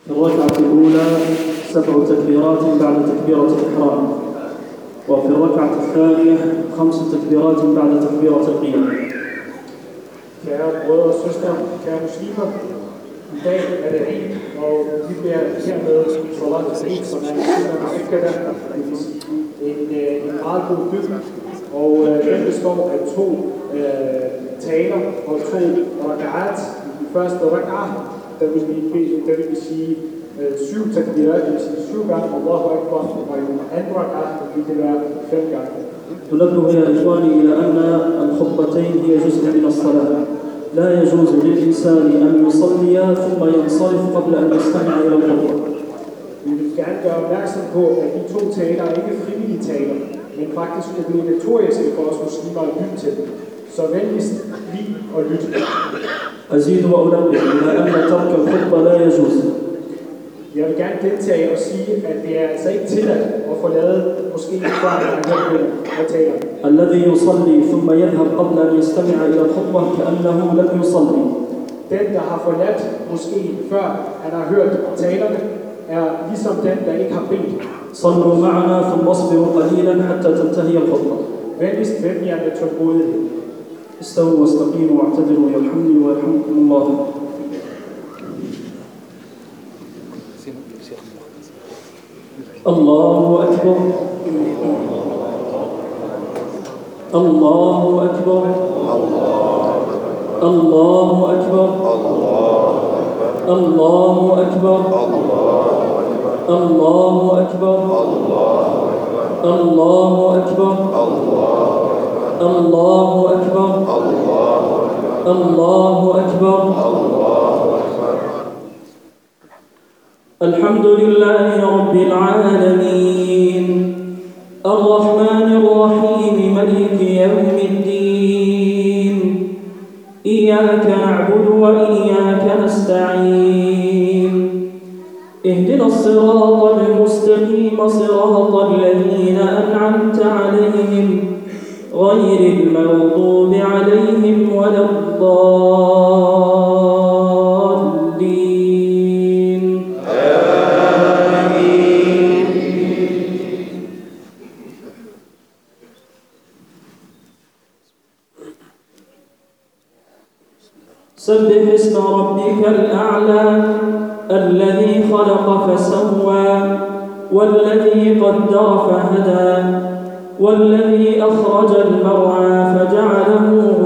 في الركعة الأولى 7 تكبيرات بعد تكبيرة الإحرام، وفي الركعة الثانية 5 تكبيرات بعد تكبيرة القيام. Kære brødre og søstre, kære muslimer, i dag er det Eid, og vi bliver hermed Salat al-Eid, som er en meget god bygd, og den består af 2 taler og 2 rak'at. I første rak'at, der vil vi sige 7 takbirat, det vil sige 7 gange Allahu Akbar, og i den anden rak'at vil det være 5 gange. ننبه يا إخواني إلى أن الخطبتين هي جزء من الصلاة، لا يجوز للإنسان أن يصلي ثم ينصرف قبل أن يستمع إلى الخطبة. Vi vil gerne gøre opmærksom på, at de 2 taler er ikke frivillige taler, men faktisk obligatoriske for os muslimer at lytte til. Så venligst lige at lytte. أزيد وأنبه إلى أن ترك الخطبة لا يجوز. Jeg vil gerne gentage og sige, at det er altså ikke tilladt at få lavet måske før man har hørt og taler. الذي يصلي ثم يذهب قبل أن يستمع إلى الخطبة كأنه لم يصلي. Den, der har forladt måske før han har hørt talerne, er ligesom den, der ikke har bedt. صلوا معنا ثم اصبروا قليلا حتى تنتهي الخطبة. Venligst vend jer med tålmodighed. استووا واستقيموا واعتدلوا يرحمني ويرحمكم الله. الله أكبر الله أكبر الله أكبر الله أكبر الله أكبر الله أكبر الله أكبر الله أكبر. الحمد لله رب العالمين الرحمن الرحيم مالك يوم الدين إياك نعبد وإياك نستعين اهدنا الصراط المستقيم صراط الذين أنعمت عليهم غير المغضوب عليهم ولا الضالين. آمين. سبح اسم ربك الأعلى الذي خلق فسوى والذي قدر فهدى والذي أخرج المرعى فجعله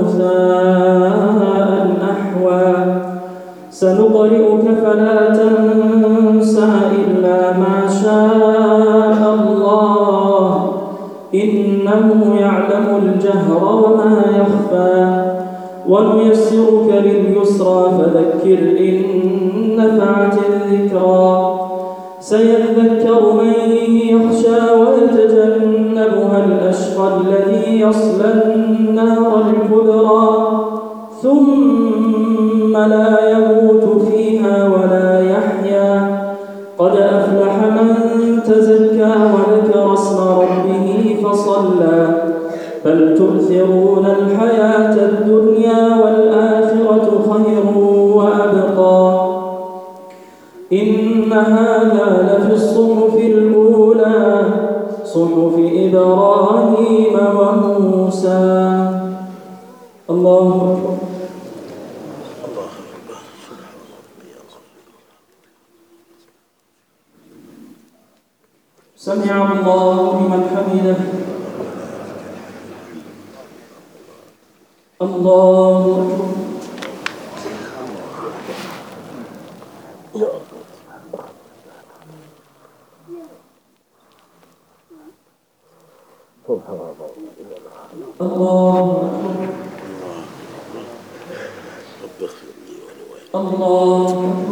غثاء أحوى سنقرئك فلا تنسى إلا ما شاء الله إنه يعلم الجهر وما يخفى ونيسرك لليسرى فذكر إن نفعت الذكرى سيذكر من يخشى ويتجنبها الأشقى الذي يصلى النار الكبرى ثم لا يموت فيها ولا يحيا قد أفلح من تزكى وذكر اسم ربه فصلى بل تؤثرون الحياة الدنيا والآخرة خير وأبقى إن هذا لفي الصحف الأولى صحف إبراهيم وموسى. الله أكبر. سمع الله لمن حمده. الله أكبر. الله رب اغفر لي ولوالدي. الله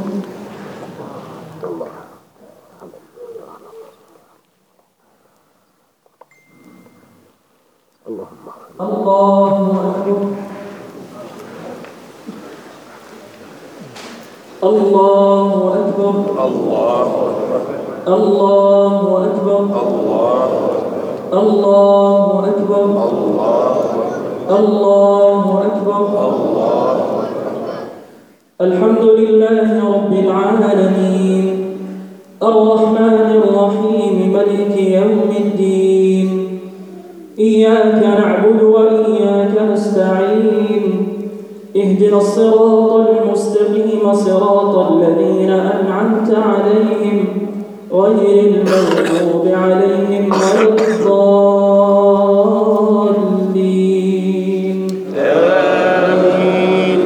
الله أكبر. الله أكبر. الله أكبر. الله أكبر. الله أكبر. الحمد لله رب العالمين الذين أنعمت عليهم غير المغضوب عليهم ولا الضالين. آمين.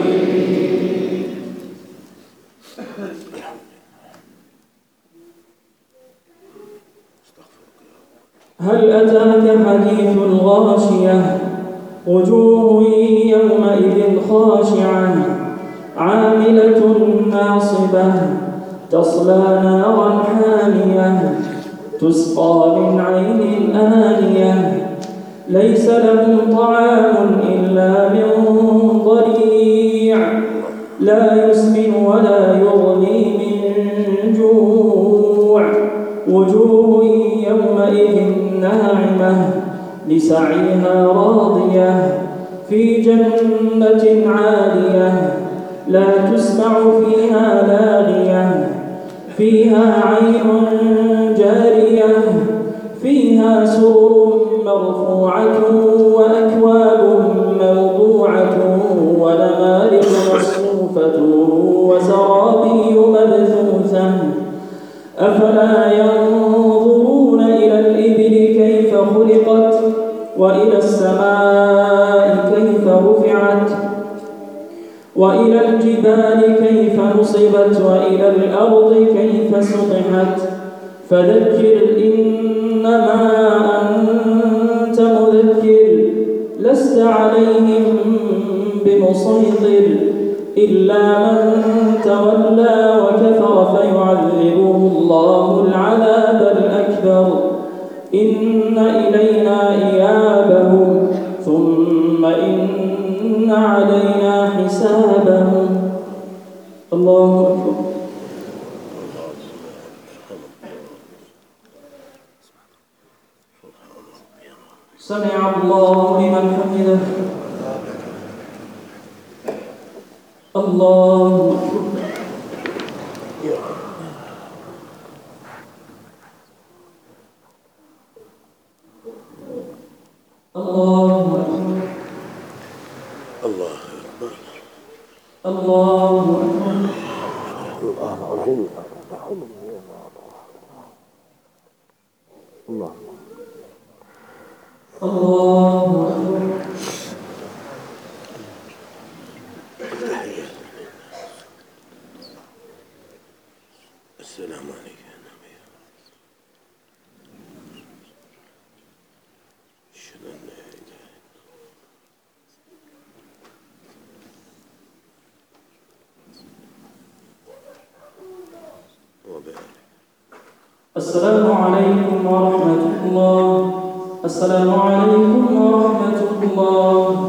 هل أتاك حديث الغاشية وجوه يومئذ خاشعة عاملة ناصبة تصلى نارا حامية تسقى من عين آنية ليس لهم طعام إلا من ضريع لا يسمن ولا يغني من جوع وجوه يومئذ ناعمة لسعيها راضية في جنة عالية لا تسمع فيها لاغية فيها عين جارية فيها سرر مرفوعة وأكواب موضوعة ونمارق مصفوفة وزرابي مبثوثة أفلا ينظرون إلى الإبل كيف خلقت وإلى السماء كيف رفعت وإلى الجبال كيف نصبت وإلى الأرض كيف سطحت فذكر إنما أنت مذكر لست عليهم بمسيطر إلا من تولى وكفر فيعذبه الله العذاب الأكبر إن إلينا إيابهم ثم إن علينا حسابهم. الله أكبر. سمع الله لمن حمده. الله أكبر. الله أكبر. الله أكبر. الله أكبر. الله الله أكبر. السلام عليك يا نبي. أشهد أن لا إله إلا الله وبارك. السلام عليكم ورحمة الله. السلام عليكم ورحمة الله.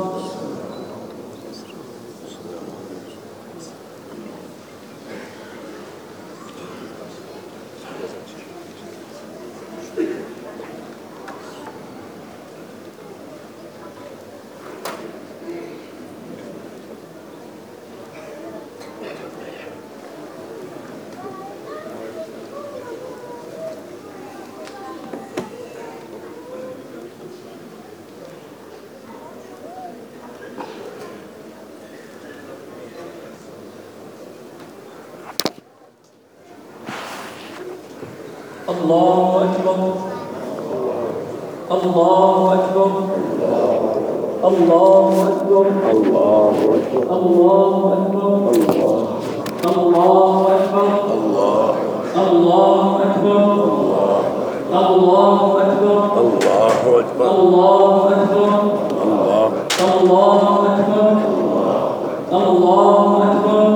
الله أكبر. الله أكبر. الله أكبر. الله أكبر. الله أكبر. الله أكبر. الله أكبر. الله أكبر. الله أكبر. الله أكبر. الله الله أكبر. الله أكبر.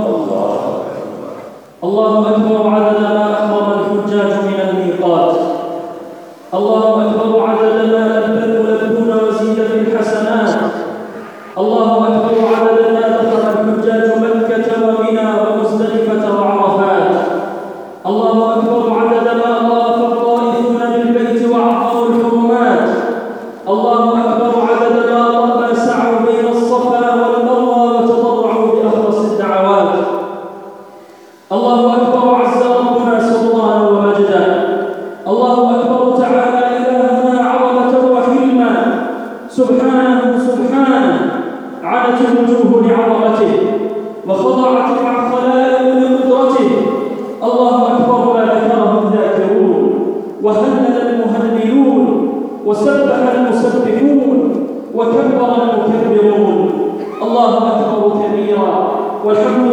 الله أكبر عدد ما أحرم الحجاج من الميقات. الله أكبر عدد ما لبون وزيد في الحسنات. الله أكبر عدد ما دخل الحجاج مكة ومنى ومزدلفة وعرفات. الله أكبر عدد ما طاف الطائفون بالبيت وعظموا الحرمات. الله أكبر عدد ما سعوا بين الصفا والمروة وتضرعوا بأخلص الدعوات. الله أكبر عز ربنا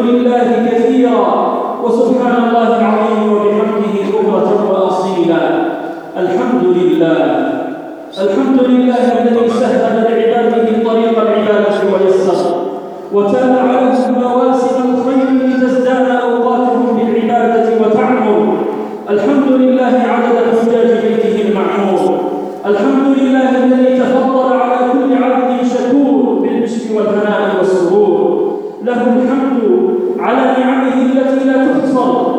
لله كثيرا وسبحان الله العظيم وبحمده بكرة وأصيلا. الحمد لله، الحمد لله الذي سهل لعباده طريق العبادة ويسر وتاب عليهم مواسم الخير لتزداد أوقاتهم بالعبادة وتعمر. الحمد لله عدد حجاج بيته المعمور. الحمد لله الذي تفضل على كل عبد شكور بالبشر والهناء والسرور. له الحمد على نعمه التي لا تحصر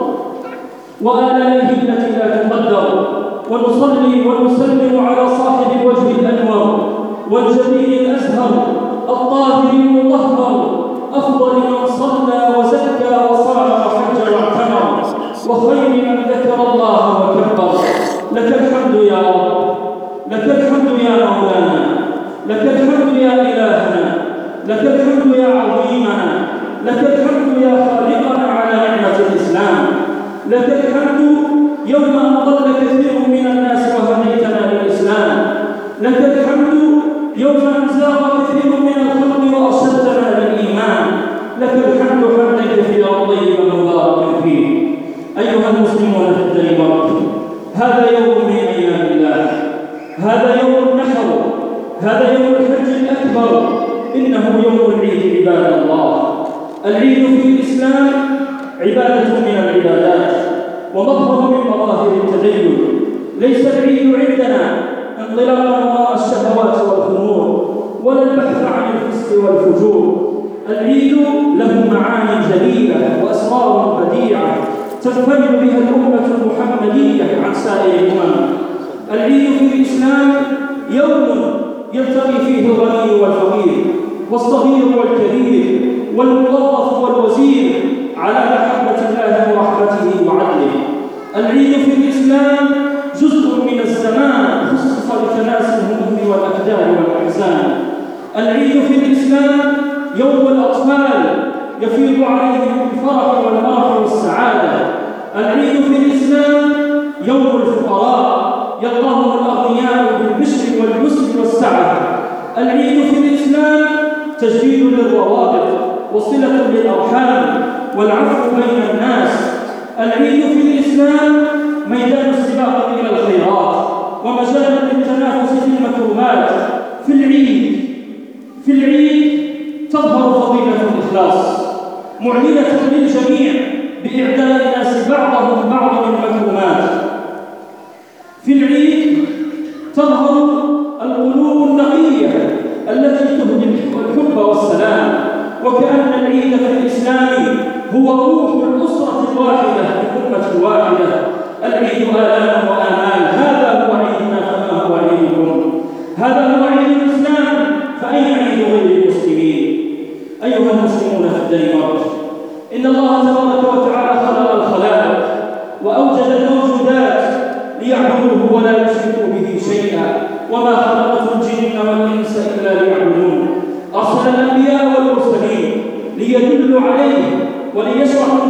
وآلائه التي لا تقدر. ونصلي ونسلم على صاحب الوجه الأنور والجبين الأزهر الطاهر المطهر، أفضل من صلى وزكى وصام وحج واعتمر، وخير من ذكر الله وكبر. لك الحمد يا رب، لك الحمد يا مولانا، لك الحمد يا إلهنا، لك الحمد يا عظيمنا، لك الحمد يا خالقنا على نعمة الإسلام. لك الحمد يوم أن ضل كثير من الناس وهديتنا للإسلام. لك الحمد يوم أن زاغ كثير من الخلق وأرشدتنا للإيمان. لك الحمد حمدا كثيرا طيبا مباركا فيه. أيها المسلمون في الدنيا، هذا يوم من أيام الله، هذا يوم النحر، هذا يوم الحج الأكبر، إنه يوم العيد عباد الله. العيد في الإسلام عبادة من العبادات ومظهر من مظاهر التدين. ليس العيد عندنا انطلاقا وراء الشهوات والخمور ولا البحث عن الفسق والفجور. العيد له معاني جليلة وأسرار بديعة تنفرد بها الأمة المحمدية عن سائر الأمم. العيد في الإسلام يوم يلتقي فيه الغني والفقير والصغير والكبير والموظف والوزير على محبة الله ورحمته وعدله. العيد في الإسلام جزء من الزمان خصص لتناسي الهموم والأكدار والأحزان. العيد في الإسلام يوم الأطفال يفيض عليهم الفرح والمرح والسعادة. العيد في الإسلام يوم الفقراء يلقاهم الأغنياء بالبشر واليسر والسعة. العيد في الإسلام تجديد للروابط وصلة للأرحام والعفو بين الناس. العيد في الإسلام ميدان السباق إلى الخيرات ومجال للتنافس في المكرمات. في العيد تظهر فضيلة الإخلاص معلنة للجميع بإعداء الناس بعضهم بعض المكرمات. في العيد تظهر القلوب النقية التي تهدي الحب والسلام، وكأن العيد في الإسلام هو روح الأسرة الواحدة الأمة الواحدة. العيد آلام وآمال، هذا هو عيدنا فما هو عيدكم؟ هذا هو عيد الإسلام، فأين عيد غير المسلمين؟ أيها المسلمون في الدنيا، إن الله تبارك وتعالى خلق الخلائق وأوجد الموجودات ليعبدوه ولا يشركوا به شيئا، وما خلقت الجن والإنس إلا ليعبدون. أرسل الأنبياء والمرسلين ليدلوا عليه وليشرحوا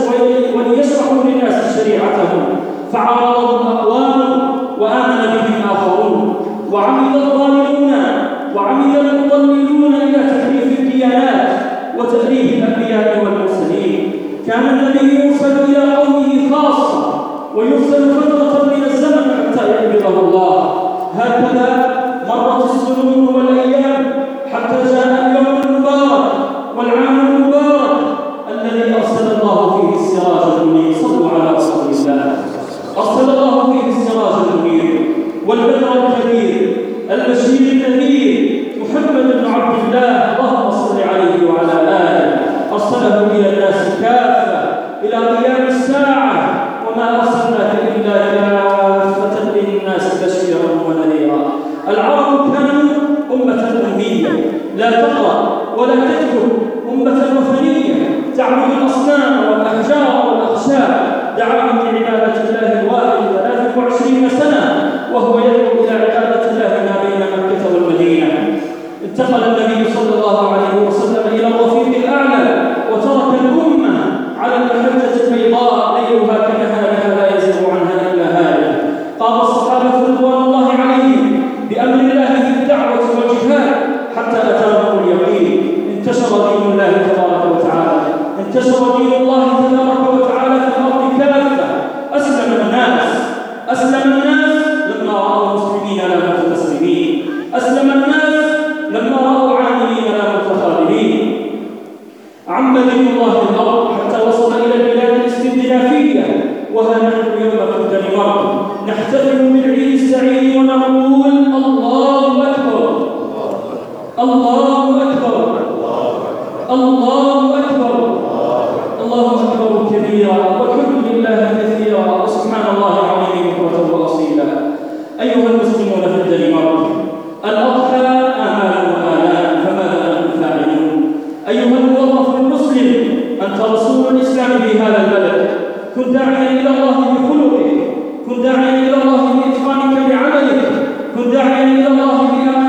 للناس شريعتهم، فعارضهم أقوام وآمن بهم آخرون، وعمد الظالمون وعمد المضللون إلى تحريف الديانات وتأليف الأنبياء والمرسلين. كان النبي يرسل إلى قومه خاصة ويرسل فترة من الزمن حتى يقبضه الله. هكذا مرت السنون والأيام حتى جاء اليوم المبارك والعام المبارك الذي أرسل الله فيه السراج المنير. صلوا على رسول الله. أرسل الله فيه السراج المنير والبدر الكبير البشير النذير محمد بن عبد الله، اللهم صل عليه وعلى آله. أرسله إلى الناس كافة إلى قيام الساعة، وما أرسلناك إلا كافة للناس بشيرا ونذيرا. العرب كانوا أمة أمية لا تقرأ ولا تكتب، أمة وثنية تعبد الأصنام والأحجار والأخشاب. دعاهم لعبادة الله الواحد 23 سنة وهو يدعو إلى عبادة الله ما بين مكة والمدينة. انتقل النبي صلى الله عليه وسلم إلى الرفيق الأعلى وترك الأمة على المحجة البيضاء ليلها كنهارها لا يزيغ عنها إلا هالك. قام الصحابة رضوان الله عليهم بأمر الله في الدعوة والجهاد حتى أتاهم اليقين. انتشر دين الله تبارك وتعالى، انتشر الدنمارك. الأضحى آمال وآلام، فماذا نحن فاعلون؟ أيها الموظف المسلم، أنت رسول الإسلام في هذا البلد، كن داعيا إلى الله بخلقك، كن داعيا إلى الله بإتقانك لعملك، كن داعيا إلى الله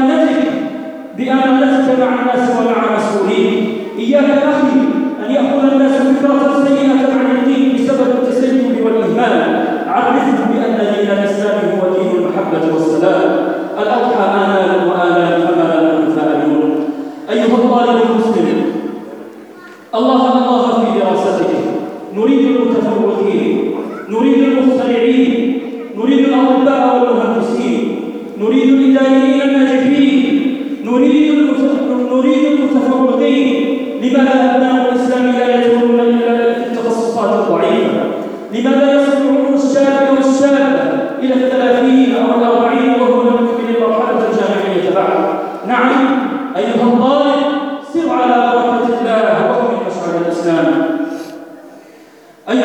بأمانتك مع الناس ومع مسؤولين. إياك أخي أن يأخذ الناس فكرة سيئة عن الدين بسبب التسيب والإهمال. عرفهم بأن دين الإسلام هو دين المحبة والسلام. الأضحى آمال وآلام، فما نحن فاعلون. أيها الطالب المسلم، الله في دراستك. نريد المتفوقين، نريد المخترعين، نريد الأطباء والمهندسين، نريد الإداريين الناجحين، نريد المتفوقين. لماذا أبناء الإسلام لا يدخلون إلا في التخصصات الضعيفة؟ لماذا يصل عمر الشاب والشابة إلى 30 أو 40 وهو لم يكمل المرحلة الجامعية بعد؟ نعم أيها الطالب، سر على بركة الله وكن مشعل الإسلام. أيها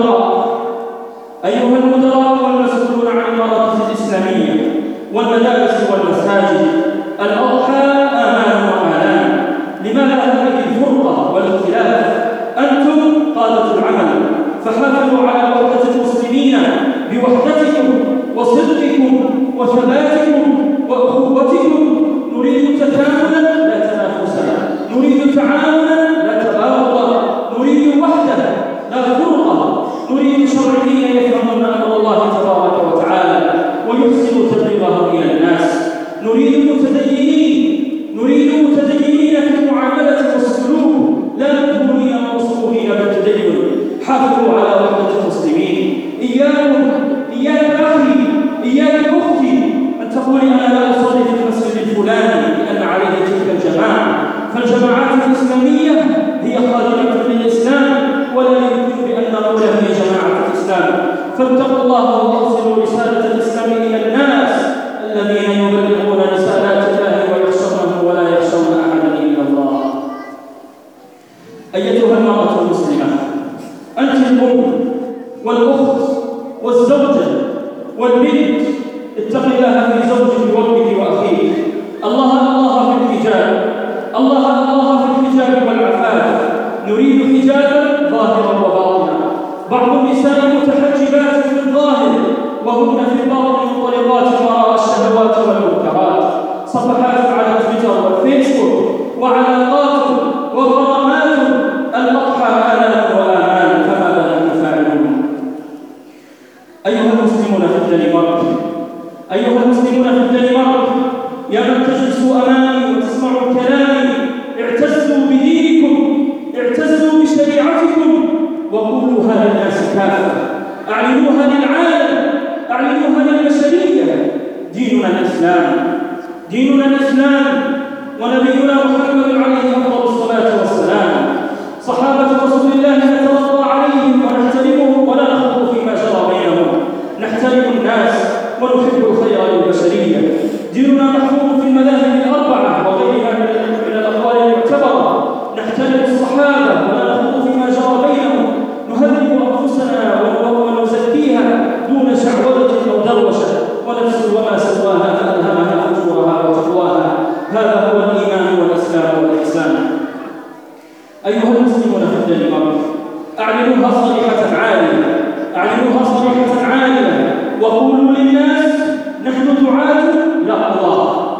المدراء والمسؤولون عن المراكز الإسلامية والمدارس والمساجد، الأضحى آمال وآلام. لماذا هذه الفرقة والاختلاف؟ أنتم قادة العمل، فحافظوا على وحدة المسلمين بوحدتكم وصدقكم وثباتكم وأخوتكم. نريد تكاملا لا تنافسا، نريد تعاونا لا تباغضا، نريد وحدة لا فرقة، نريد شرعيين يفهمون أمر الله تبارك وتعالى ويحسنوا تبليغه إلى الناس. نريد متدينين في المعاملة والسلوك، لا مدهونين ومصروفين بالتدين. حافظوا على وحدة المسلمين. إياك أخي، إياك أختي أن تقولي أنا لا أصلي في المسجد الفلاني لأن عليه تلك الجماعة، فالجماعات الإسلامية هي خادمة للإسلام، ولا يمكن بأن نقول هي جماعة الإسلام. فاتقوا الله وأوصلوا رسالة الإسلام إلى الناس الذين يبلغون رسالات الله ويخشونه ولا يخشون أحدا إلا الله. أيتها المرأة المسلمة، أنت الأم والأخت والزوجة والبنت، اتق الله في زوجك وابنك وأخيك. الله في الحجاب، الله في الحجاب والعفاف. نريد حجابا ظاهرا وباطنا. بعض النساء متحجبات في الظاهر وهن في الباطن منطلقات وراء الشهوات والمنكرات. صفحات على تويتر والفيسبوك وعلاقات وغرامات. الأضحى آلام وآمال، فماذا نحن فاعلون؟ أيها المسلمون في الدنمارك، يا من تجلسوا أمامي وتسمعوا كلامي، اعتزوا بدينكم، اعتزوا بشريعتكم، وقولوها للناس كافة، أعلنوها للعالم، أعلنوها للبشرية. ديننا الإسلام، ونبينا محمد عليه أفضل الصلاة والسلام. صحابة رسول الله نترضى عليهم ونحترمهم ولا نخوض فيما جرى بينهم، نحترم الناس ونحب الخير للبشرية. ديننا محفوظ في المذاهب الأربعة وغيرها من الأقوال المعتبرة. نحترم الصحابة ولا نخوض فيما جرى بينهم، نهذب أنفسنا ونزكيها دون شعوذة أو دروشة. ونفس وما سواها فألهمها فجورها وتقواها. هذا هو الإيمان والإسلام والإحسان. أيها المسلمون في الدنمارك، أعلنوها صريحة عالية، وقولوا للناس نحن دعاة لا قضاة،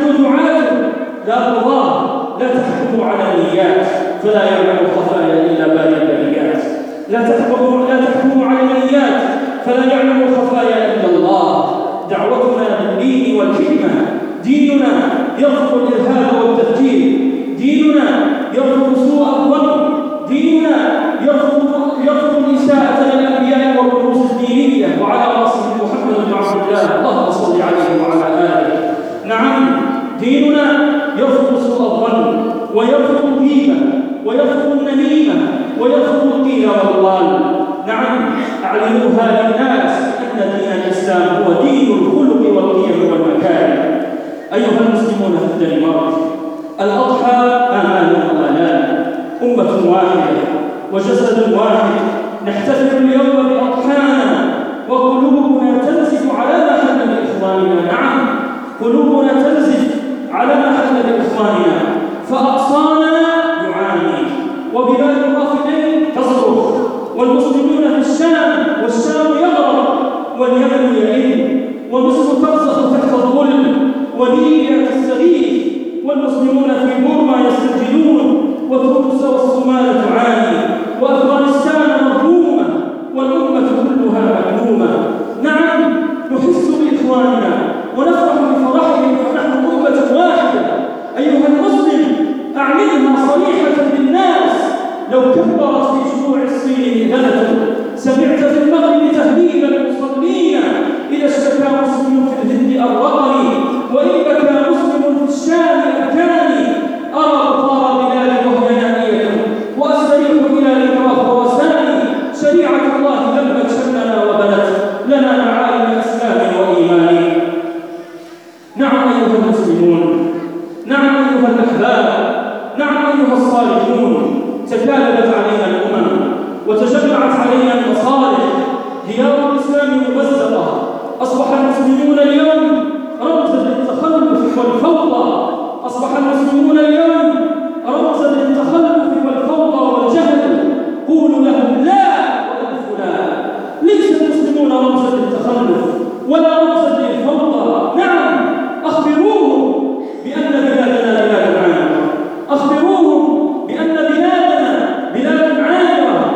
لا تحكموا على النيات، فلا يعلم الخفايا إلا بارئ البريات. لا تحكموا على النيات، فلا يعلم الخفايا إلا الله. دعوتنا بالدين والحكمة. ديننا يرفض الإرهاب والتفجير، ديننا يرفض سوء الظن، ديننا يرفض الإساءة للأنبياء والرؤوس الدينية، وعلى رأسهم محمد بن عبد الله، اللهم صل عليه وعلى آله. نعم، ديننا يرفض سوء الظن، ويرفض الغيبة، ويرفض النميمة، ويرفض القيل والقال. نعم، أعلنوها للناس أن دين الإسلام هو دين الخلق والقيم والمكارم. أيها المسلمون في الدنمارك، الأضحى آمال وآلام، أمة واحدة وجسد واحد. نحتفل اليوم بأضحانا وقلوبنا تنزف على ما حل بإخواننا. نعم، لم يئن، ومصر ترسخ تحت الظلم، وليبيا تستغيث، والمسلمون في بورما يستسجدون، وتونس والصومال تعاني، وأفغانستان مظلومة، والأمة كلها مكلومة. نعم نحس بإخواننا ونفرح بفرحهم، فنحن أمة واحدة. أيها المسلم أعلنها صريحة للناس. لو كبرت في شروع الصين إذنة، سمعت في المغرب تهليل المصلين، إذا اشتكى مسلم في الهند أرقني، وإن بكى مسلم في الشام أبكاني. أرى بطار بلادي وهي نائية، وأستريح إلى لقاء وساني. شريعة الله لم تشننا وبنت لنا معالم إسلام وإيمان. نعم أيها المسلمون، نعم أيها الأحباب، نعم أيها الصالحون، تكالبت علينا الأمم وتجمعت علينا المصالح. ديار الإسلام ممزقة، أصبح المسلمون اليوم رمزا للتخلف والفوضى. أصبح المسلمون اليوم رمزا للتخلف والفوضى والجهل. قولوا لهم لا وألف لا. ليس المسلمون رمزا للتخلف ولا رمزا للفوضى. نعم أخبروهم بأن بلادنا بلاد عامرة، أخبروهم بأن بلادنا بلاد عامرة،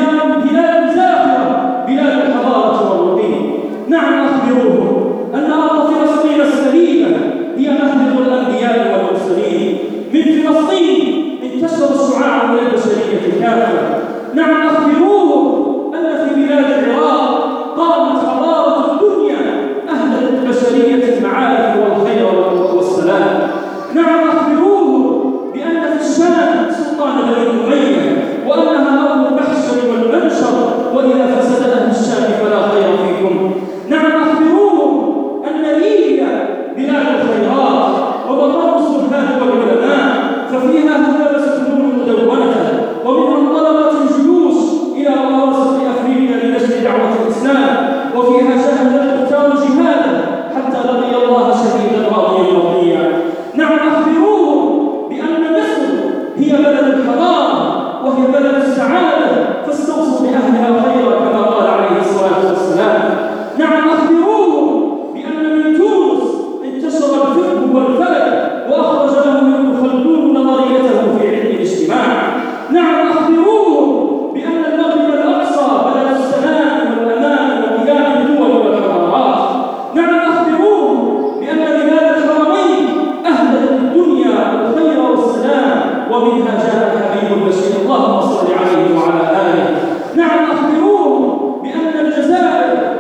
بلاد زاهرة، بلاد الحضارة والرقي. نعم أخبروهم أن أرض فلسطين السليمة هي مهد الأنبياء والمرسلين. من فلسطين انتشر الشعاع من البشرية كافة. نعم أخبروهم أن في بلاد العراق قامت حضارة الدنيا أهدت البشرية المعارف والخير والسلام. نعم أخبروهم بأن في الشام سلطان بني أمية، وأنها أرض المحشر والمنشر، وإذا فسد أهل الشام فلا خير فيكم. نعم أخبروهم أن ليبيا بلاد الخيرات ومقام السلطان والعلماء، ففيها هذا سكون مدونة، ومنهم طلبة الجيوش إلى رواسط أفريقيا لنشر دعوة الإسلام، وفيها شهد المختار جهادا حتى لقي الله شهيدا راضيا مرضيا. نعم أخبروهم بأن مصر هي بلد الحضارة وهي بلد السعادة، فاستوصوا بأهلها خيرا كما قال عليه الصلاة والسلام. نعم أخبروهم بأن من تونس انتشر الفقه والفلك، وأخرج له ابن خلدون نظريته في علم الاجتماع. نعم أخبروهم بأن المغرب الأقصى بلد السلام والأمان وقيام الدول والحضارات. نعم أخبروهم بأن بلاد الحرمين أهدت الدنيا الخير والسلام، ومنها جاء الحبيب البشير اللهم صل عليه وعلى آله. نعم أخبروهم بأن الجزائر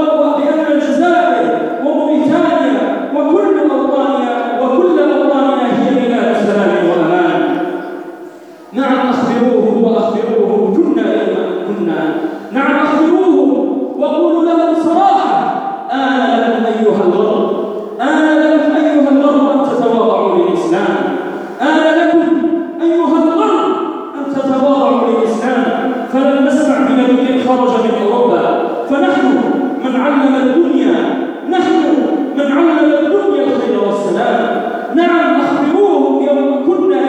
وموريتانيا وكل أوطاننا هي بلاد سلام وأمان. نعم أخبروهم وأخبروهم كنا يوم كنا. نعم أخبروهم وقولوا لهم صراحة: آن لكم أيها الغرب، آن لكم أيها الغرب أن تتواضعوا للإسلام، آن لكم أيها الغرب أن تتواضعوا للإسلام. فلن نسمع بنبي خرج من أوروبا، فنحن من علم الدنيا، نحن من علم الدنيا الخير والسلام. نعم أخبروهم يوم كنا.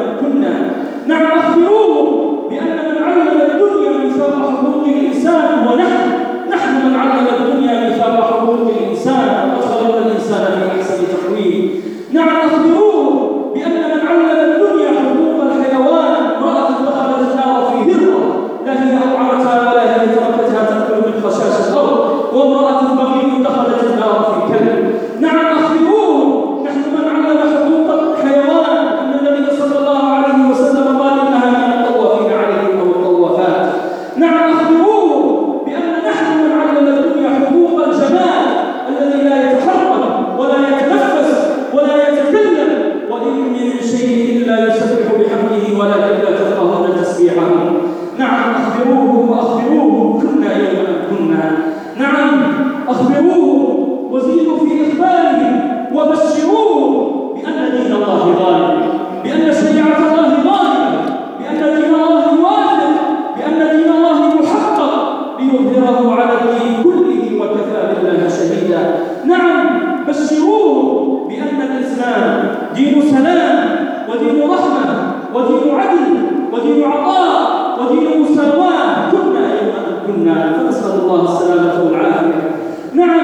نعم أخبروهم بأن من علم الدنيا ميثاق حقوق الإنسان، ونحن من علم الدنيا ميثاق حقوق الإنسان، وخلق الإنسان في أحسن تقويم. نعم أخبروهم بأن من علم الدنيا حقوق الحيوان، امرأة دخلت النار في هرة لا هي أوعرتها ولا هي تركتها تأكل من خشاش الأرض، وامرأة بغي دخلت النار في كلب. نعم أخبروهم نحن من علم حقوق الحيوان أن النبي صلى الله عليه وسلم قال إنها من الطوافين عليهم أو الطوافات. نعم أخبروهم بأن نحن من علم الدنيا حقوق الجمال الذي لا يتحرك ولا يتنفس ولا يتكلم، وإن من شيء إلا يسبح بحمده ولكن لا تفقهون تسبيحهم. نعم أخبروهم وأخبروهم كنا يوم كنا. نعم أخبروهم وزيدوا في إخبارهم وبشروهم بأن دين الله غالب، بأن شريعة الله غالبة، بأن دين الله واثق، بأن دين الله محقق، ليظهره على الدين كله وكفى بالله شهيدا. نعم بشروهم بأن الإسلام دين سلام ودين رحمة ودين عدل ودين عطاء ودين مساواة. كنا يوم كنا، فنسأل الله السلامة والعافية. نعم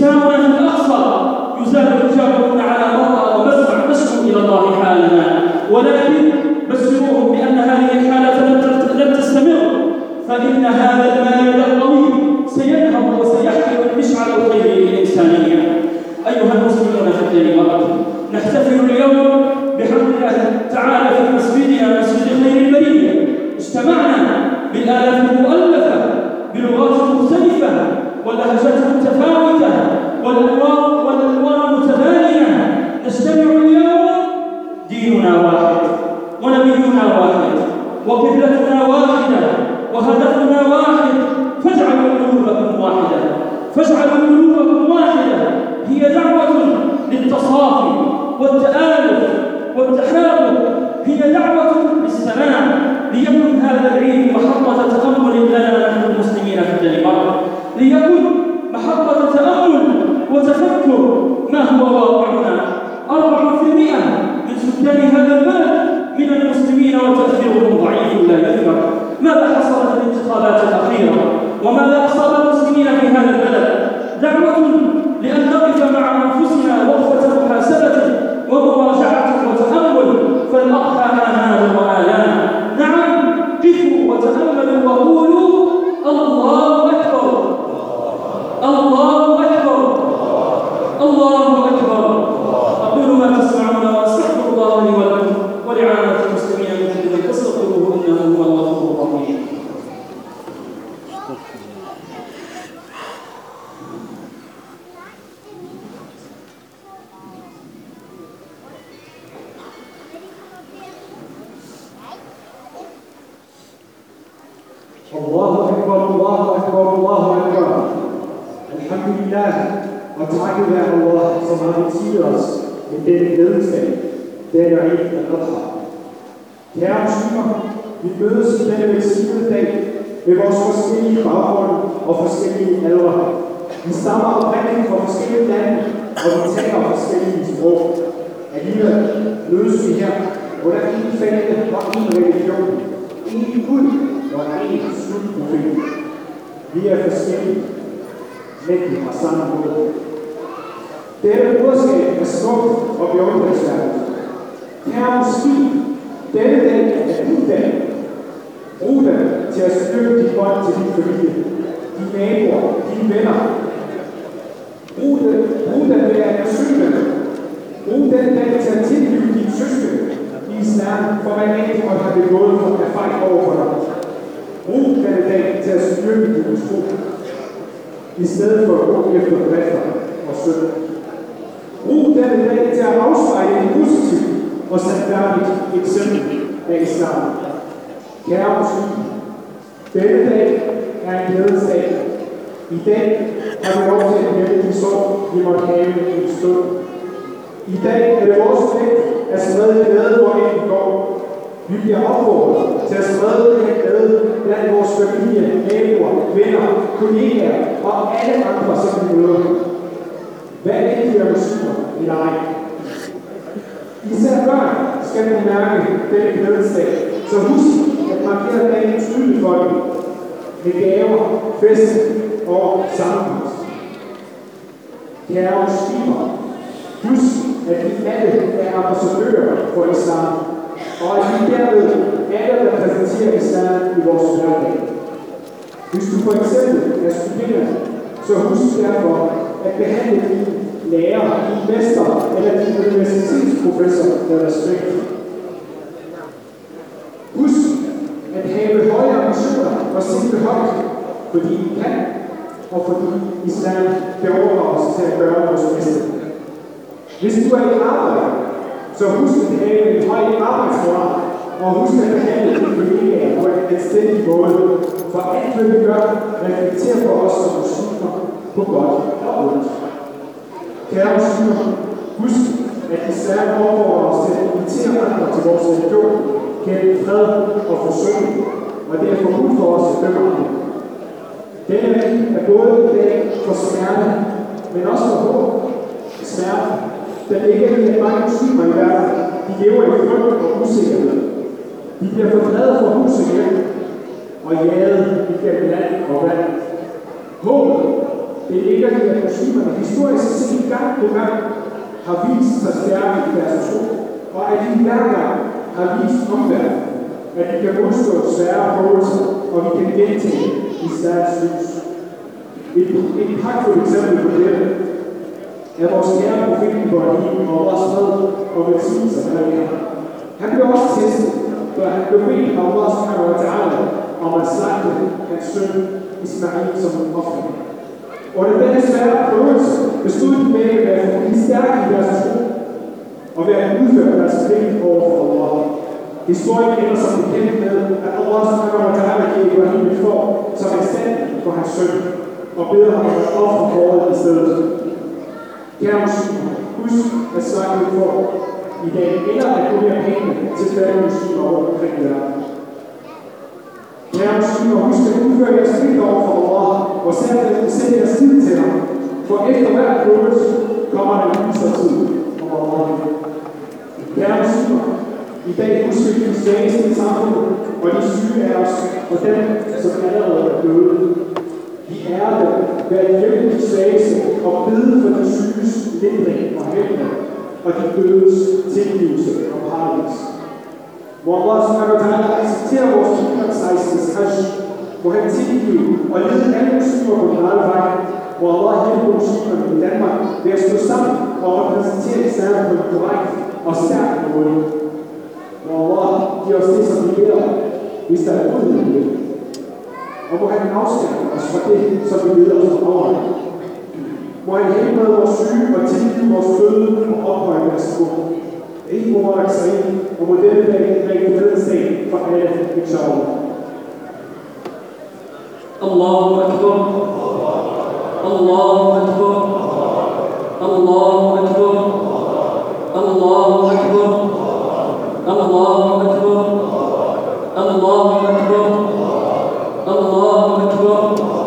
نساؤنا في الأقصى يزال حجابهن على مرأى ومسمع نشكو إلى الله حالنا، ولكن بشروهم بأن هذه الحالة لم تستمر، فإن هذا المال القوي سيذهب وسيحمل مشعل الخير للإنسانية. أيها المسلمون في الدنيا، نحتفل اليوم بحمد الله تعالى في مسجدنا مسجد خير البرية. اجتمعنا بالآلاف المؤلفة بلغات مختلفة واللهجات متفاوتة والألوان متباينة. نجتمع اليوم، ديننا واحد ونبينا واحد وقبلتنا واحدة وهدفنا واحد. فاجعلوا قلوبكم واحدة، فاجعلوا قلوبكم واحدة. هي دعوة للتصافي والتآلف والتحابب، هي دعوة للسلام. ليكن هذا العيد محطة تأمل لنا نحن المسلمين في الدنمارك، ليكن محطة تأمل وتفكر ما هو واقعنا. 4% من سكان هذا البلد من المسلمين وتأثيرهم ضعيف لا يذكر. ماذا حصل في الانتخابات الأخيرة وماذا أصاب المسلمين في هذا البلد؟ دعوة لأن نقف مع أنفسنا وقفة محاسبة ومراجعة وتأمل، فالأضحى آمال وآلام. نعم، قفوا وتأملوا وقولوا الله أكبر، الله أكبر، الله أكبر. أقول ما تسمعون وأستغفر الله لي ولكم ولعامة المسلمين من كل ذنب فاستغفروه إنه هو الغفور الرحيم. الله أكبر، الله أكبر، الله أكبر. Alhamdulillah, og takket være Allah, som har betiget os med denne glædesdag, denne Eid al-Adha. Kære muslimer, vi mødes i denne velsignede dag med vores forskellige baggrunde og forskellige aldre. Vi stammer oprindeligt fra forskellige lande, og vi taler forskellige sprog. Alligevel mødes vi her under en familie og en religion, en Gud og en slutprofet. Vi er forskellige, men vi har samme mål. Dette budskab er smukt og beundringsværdigt. Kære muslim, denne dag er din dag. Brug den til at styrke dit bånd til din familie, dine naboer, dine venner. Brug den ved at besøge dem. Brug den dag til at tilgive dine søskende i islam, for hvad end de måtte have begået for at fejl over for dig. Brug denne dag til at styrke din tro, i stedet for at gå efter kræfter og synd. Brug denne dag til at afspejle en positiv og sandfærdigt eksempel af islam. Kære muslim, denne dag er en glædesdag. I dag har vi lov til at glemme de sår, vi måtte have en stund. I dag er det vores pligt at sprede glæde, hvor end vi går. Vi bliver opfordret til at sprede den glæde blandt vores familie, naboer, venner, kollegaer og alle andre, som vi møder. Hvad end de er muslimer eller ej. Især børn skal vi mærke denne glædesdag, så husk at markere dagen tydeligt for dem med gaver, fest og sammenkomst. Kære muslimer, husk at vi alle er ambassadører for islam, og at vi derved alle repræsenterer islam i vores hverdag. Hvis du for eksempel er studerende, så husk derfor at behandle din lærer, din mester eller din universitetsprofessor med respekt. Husk at have høje ambitioner og sigte højt, fordi I kan, og fordi islam beordrer os til at gøre vores bedste. Hvis du er i arbejde, så husk at have en høj arbejdsmoral, og husk at behandle dine kollegaer på en anstændig måde, for alt hvad vi gør, reflekterer på os som muslimer på godt og ondt. Kære muslimer, husk at islam opfordrer os til at invitere andre til vores religion gennem fred og forsoning, og det er forbudt for os at dømme andre. Denne værdi er både en dag for smerte, men også for håb. Smerte, der ligger i at mange muslimer i verden, de lever i frygt og usikkerhed. De bliver fordrevet fra hus og hjem, og jaget igennem land og vand. Håbet, det ligger i, at muslimerne historisk set gang på gang har vist sig stærke i deres tro, og at de hver gang har vist omverdenen, at de kan modstå svære prøvelser, og vi kan gentage i stærkt lys. Et pragtfuldt eksempel på det er vores kære profet Ibrahim og vores fred og velsignelse af ham. Han blev også testet, da han blev bedt af Allah subhanahu wa ta'ala om at slagte hans søn Ismail som en offer. Under denne svære prøvelse bestod de med at være stærke i deres tro og ved at udføre deres pligt over for Allah. Historien ender som bekendt med, at Allah subhanahu wa ta'ala giver Ibrahim et får som erstatning for hans søn og beder ham at ofre fåret i stedet. Kære muslimer, husk at slagte et får i dag, eller at donere penge til fattige muslimer rundt omkring i verden. Kære muslimer, husk at udføre jeres pligt over for Allah og sætte jeres tid til ham, for efter hver prøvelse kommer der en lysere tid om Allah. Kære muslimer, i dag husker vi de svageste i samfundet, og de syge af os, og dem, som allerede er døde. De er der, ved at hjælpe de svageste og bede for de syges lindring og helbred, og de dødes tilgivelse og paradis. Hvor Allah subhanahu wa ta'ala accepterer vores kiblatsejstes hajj, hvor han tilgiver og leder alle muslimer på den rette vej, hvor Allah hjælper muslimerne i Danmark ved at stå sammen og repræsentere islam på en korrekt og stærk måde. Hvor Allah giver os det, som vi beder, hvis der er uenighed. Og må han afskærme os fra det, som vi leder os fra over. Må han helbrede vores syge og tilgive vores døde og ophøje deres skub. Ikke må række sig ind, og må denne dag bringe glædens dag for alle, inshallah. Allahu Akbar. Allahu Akbar. Allahu Akbar. Allahu Akbar. Allahu Akbar. Allahu Akbar. Allahu Akbar.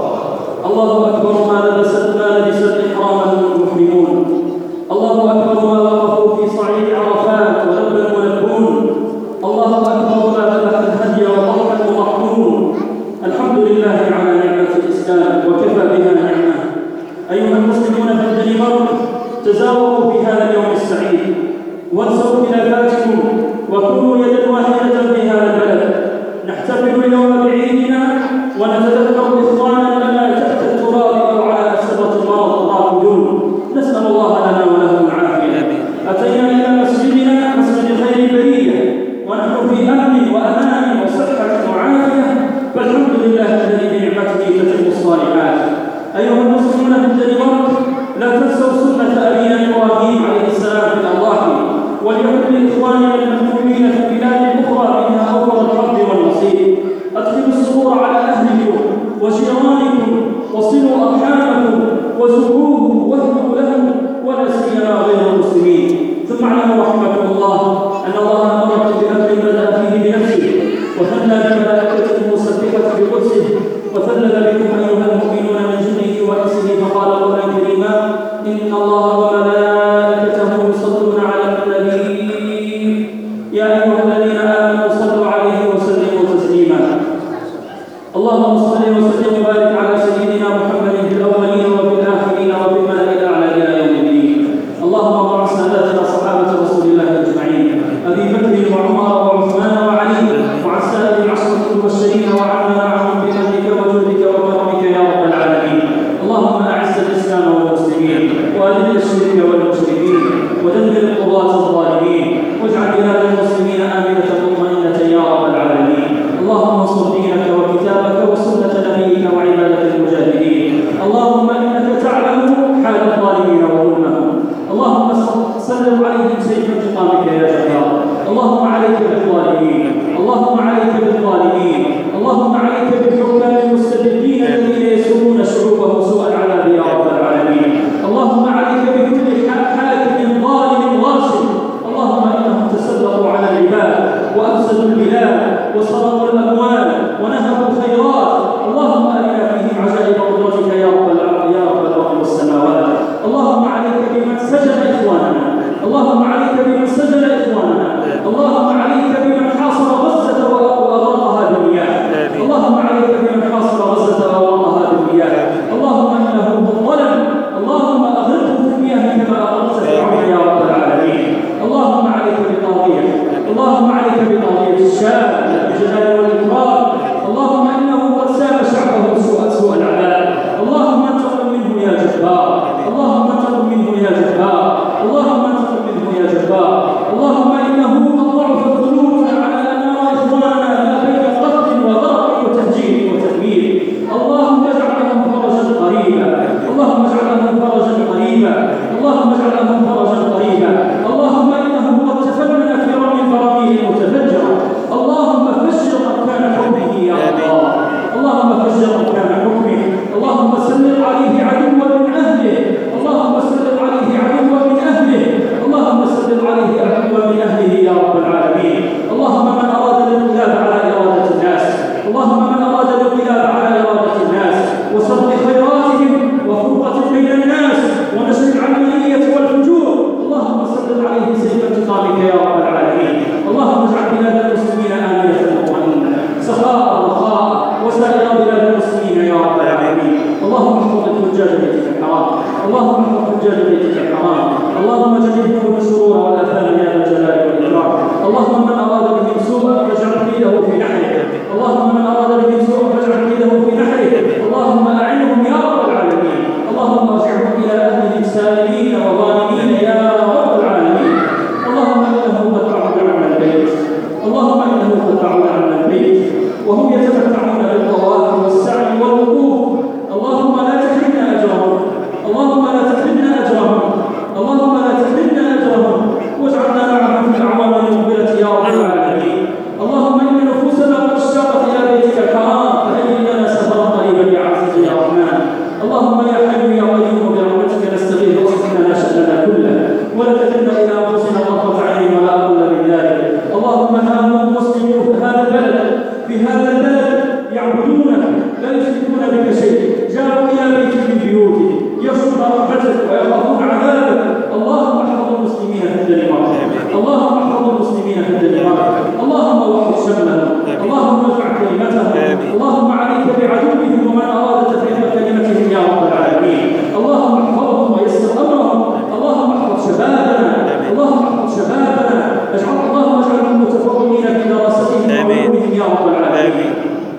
Allahu Akbar ma labisat ihraman al-muhrimun. Allahu Akbar ma waqafu fi sa'id Arafat wa labban munabbun. Allahu Akbar ma ذبح الهدي وضحك ومحمود. الحمد لله على نعمة الإسلام وكفى بها نعمة. أيها المسلمون في الدنمارك، تزاوروا في هذا اليوم السعيد وانسوا خلافاتكم وكونوا يدا واحدة في هذا البلد. نحتفل اليوم بعيدنا ونتذكر إخواننا لنا تحت التراب أو على أسرة المرض راقدون. نسأل الله لنا ولهم العافية. أتينا إلى مسجدنا، مسجد خير البرية، ونحن في أمن وأمان وصحة وعافية، فالحمد لله الذي بنعمته تتم الصالحات. أيها المسلمون في الدنمارك، لا تنسوا سنة أبينا إبراهيم عليه السلام في الأضاحي، وليكن لإخواننا المسلمين في البلاد الأخرى منها أوفر الحظ والنصيب. أدخلوا السرور على أهلكم وجيرانكم وصلوا أرحامكم وزوروهم واهدوا لهم، ولا سيما غير المسلمين. ثم اعلموا رحمكم الله أن الله أمركم بأمر بدأ فيه بنفسه وثنى بملائكته المسبحة بقدسه وثلث بكم أيها المؤمنون من جنده وإنسه، فقال قولا كريما: إن الله وملائكته يصلون على النبي يا أيها الذين آمنوا صلوا عليه وسلموا تسليما. اللهم صل وسلم وبارك على سيدنا محمد في الأولين وفي الآخرين وفي الملأ الأعلى إلى يوم الدين. اللهم مع ساداتنا صحابة رسول الله أجمعين، أبي بكر وعمر وعثمان وعلي، وعن سائر العشرة المبشرين وعنا معهم بمنك وجودك وكرمك يا رب العالمين. اللهم أعز الإسلام والمسلمين وأذل الشرك والمشركين ودمر الطغاة الظالمين، واجعل بلاد المسلمين آمنة مطمئنة يا رب العالمين. اللهم انصر دينك وكتابك وسنة نبيك وعبادك المجاهدين. اللهم إنك تعلم حال الظالمين وظلمهم. اللهم سلم عليهم سيف انتقامك يا جبار. اللهم عليك بالظالمين، اللهم عليك بالظالمين، اللهم عليك بالحكام المستبدين الذين يسومون شعوبهم سوء العذاب يا رب العالمين. اللهم عليك بكل حاكم اللهم احفظ حجاج بيتك الحرام، اللهم جنبهم الشرور والآثام يا ذا الجلال والإكرام. اللهم من أراد بهم سوءا فاجعل كيده في نحره، اللهم من أراد بهم سوءا فاجعل كيده في نحره، اللهم أعنهم يا رب العالمين، اللهم ارجعهم إلى أهلهم سالمين وظالمين يا رب العالمين. اللهم إنه قد تعود عن البيت، اللهم إنه قد تعود عن البيت وهم يتمتعون بالطواف والسعي والوقوف، اللهم لا تحرمنا أجرهم، اللهم لا تحرمنا أجرهم، اللهم لا تحرمنا أجرهم، واجعلنا معهم في الأعوام المقبلة يا رب العالمين. اللهم إن نفوسنا قد اشتاقت إلى بيتك الحرام فهيئ لنا سفرا قريبا يا عزيز يا رحمن. اللهم يا حي يا قيوم برحمتك نستغيث واصلح لنا شأننا كله ولا تكلنا إلى أنفسنا طرفة عين ولا أقل من ذلك. اللهم هاهم مسلمون في هذا البلد يعبدونك لا يشركون بك شيء، جاءوا إلى بيت من بيوتك يرجون رحمتك ويخافون عذابك. اللهم احفظ المسلمين في الدنمارك، اللهم احفظ المسلمين في الدنمارك، اللهم وحد شملهم، اللهم ارفع كلمتهم، اللهم عليك بعدوهم ومن أراد تفريق كلمتهم يا رب العالمين. اللهم احفظهم ويسر أمرهم، اللهم احفظ شبابنا، اللهم احفظ شبابنا، اللهم اجعلهم متفوقين في دراستهم وعلومهم يا رب العالمين.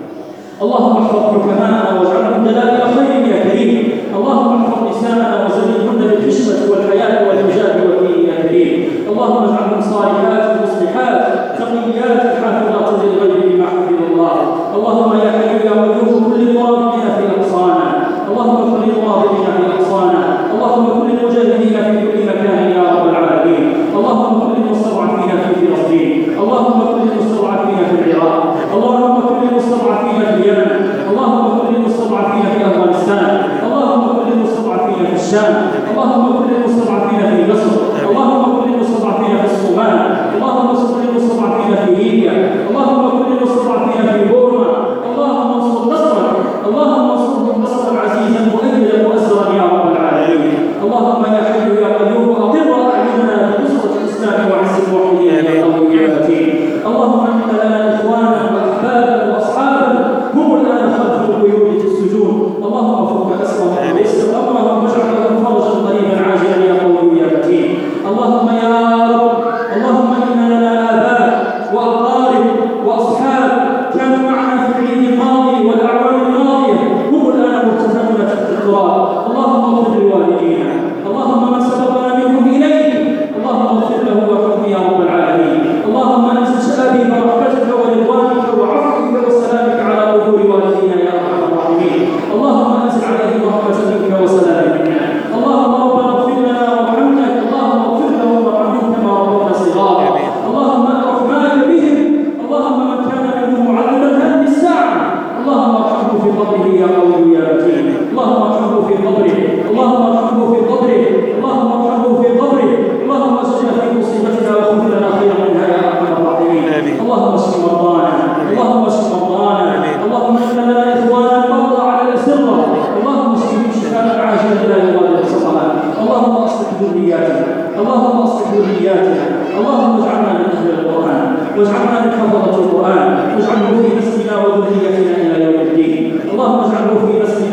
اللهم احفظ حكماءنا واجعلهم دلائل خير يا كريم، اللهم احفظ نساءنا وزينهن بالحشمة والحياء والحجاب والدين يا كريم، اللهم اجعلهم صالحات مصلحات تقيات حافظات للغيب بما حفظ الله. اللهم يا حي يا قيوم كل المرابطين في أقصانا، اللهم كل المرابطين في أقصانا، اللهم كل المجاهدين في كل مكان يا رب العالمين، اللهم كل المستضعفين في فلسطين، اللهم كل المستضعفين في العراق، اللهم كل المستضعفين في اليمن، اللهم كل المستضعفين في أفغانستان، اللهم كل المستضعفين في الشام، اللهم كل المستضعفين في مصر، اللهم كل المستضعفين في الصومال، اللهم كل المستضعفين في ليبيا، اللهم كل المستضعفين في بورما، اللهم انصر نصرك، اللهم انصرهم نصرا عزيزا مؤيدا مؤزرا يا رب العالمين. اللهم يا حي يا قيوم اقر اعيننا بنصرة الاسلام وعز الموحدين يا قوي يا متين. اللهم ان لنا اخوانا واحبابا واصحابا هم الان خلف القيود في السجون، اللهم فك اسرهم ويسر امرهم واجعل لهم فرجا قريبا عاجلا يا قوي يا متين. اللهم يا رب، اللهم ان لنا اباء واقارب واصحاب كانوا معنا في العيد الماضي والاعوام الماضيه هم الان مرتهنون تحت التراب، اللهم اغفر لوالدينا، اللهم من سبقنا منهم اليك، اللهم اغفر له وارحمه يا رب العالمين. اللهم انزل شبابي برحمتك ورضوانك وعفوك وسلامك على قبور والدينا يا ارحم الراحمين. اللهم انزل عليهم رحمه منك وسلام منا. اللهم ربنا اغفر لنا وارحمنا، اللهم اغفر لهم وارحمهم كما ربنا صغارا. اللهم رحماك بهم، اللهم من كان منهم معذبا هذه الساعه اللهم ارحمه في قبره يا قوي يا متين، اللهم ارحمه في قبره، اللهم ارحمه في قبره، اللهم ارحمه في قبره، اللهم اجعلنا في مصيبتنا وخذ لنا خيرا منها يا ارحم الراحمين. اللهم اشف مرضانا، اللهم اشف مرضانا، اللهم ان لنا اخوانا مرضى على الاسره، اللهم اشفهم شفاء عاجلا لا يغادر سقما. اللهم اصلح ذرياتنا، اللهم اصلح ذرياتنا، اللهم اجعلنا من اهل القران، واجعلنا من حفظه القران، واجعله في نفسنا وذريتنا الى يوم الدين. اللهم اجعله في نفسنا